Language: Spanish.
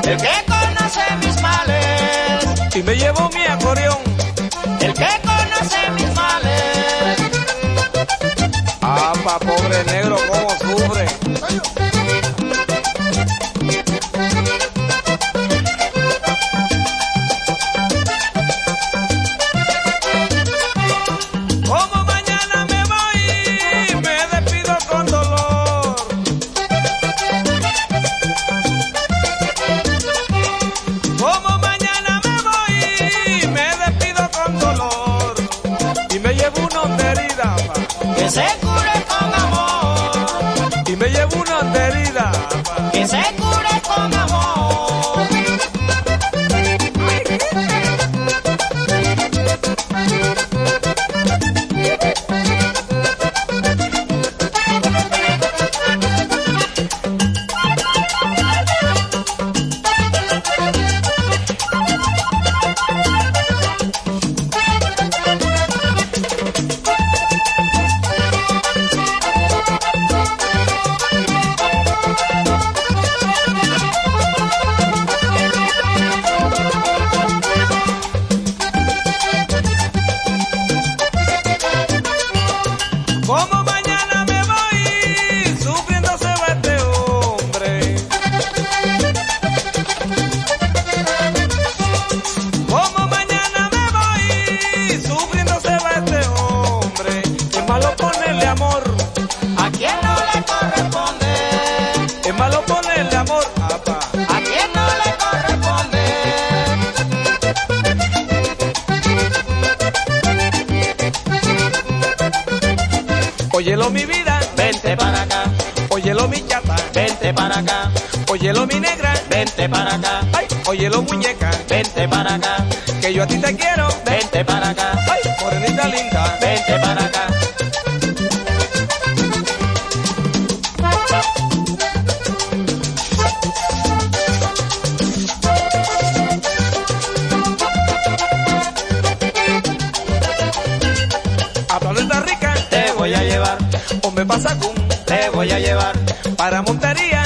el que conoce mis males, y me llevo mi acordeón, el que conoce mis males. Ah, pa' pobre negro, cómo sufre. Como mañana me voy, me despido con dolor. Como mañana me voy, me despido con dolor. Y me llevo una honderida, pa, Que se cure con amor, y me llevo una honderida, pa. que se cure con amor. Como mañana me voy, sufriendo se va este hombre. Como mañana me voy, sufriendo se va este hombre. Es malo ponerle amor, A quien no le corresponde, es malo ponerle amor, apa. a quien no le corresponde. Óyelo mi vida, Vente para acá, óyelo mi chata, vente para acá, óyelo mi negra, vente para acá, ay, óyelo muñeca, vente para acá, que yo a ti te quiero, vente para acá, ay, morenita linda. vente para acá. A Planeta Rica, Te voy a llevar, o me pasa con te voy a llevar, para Montería.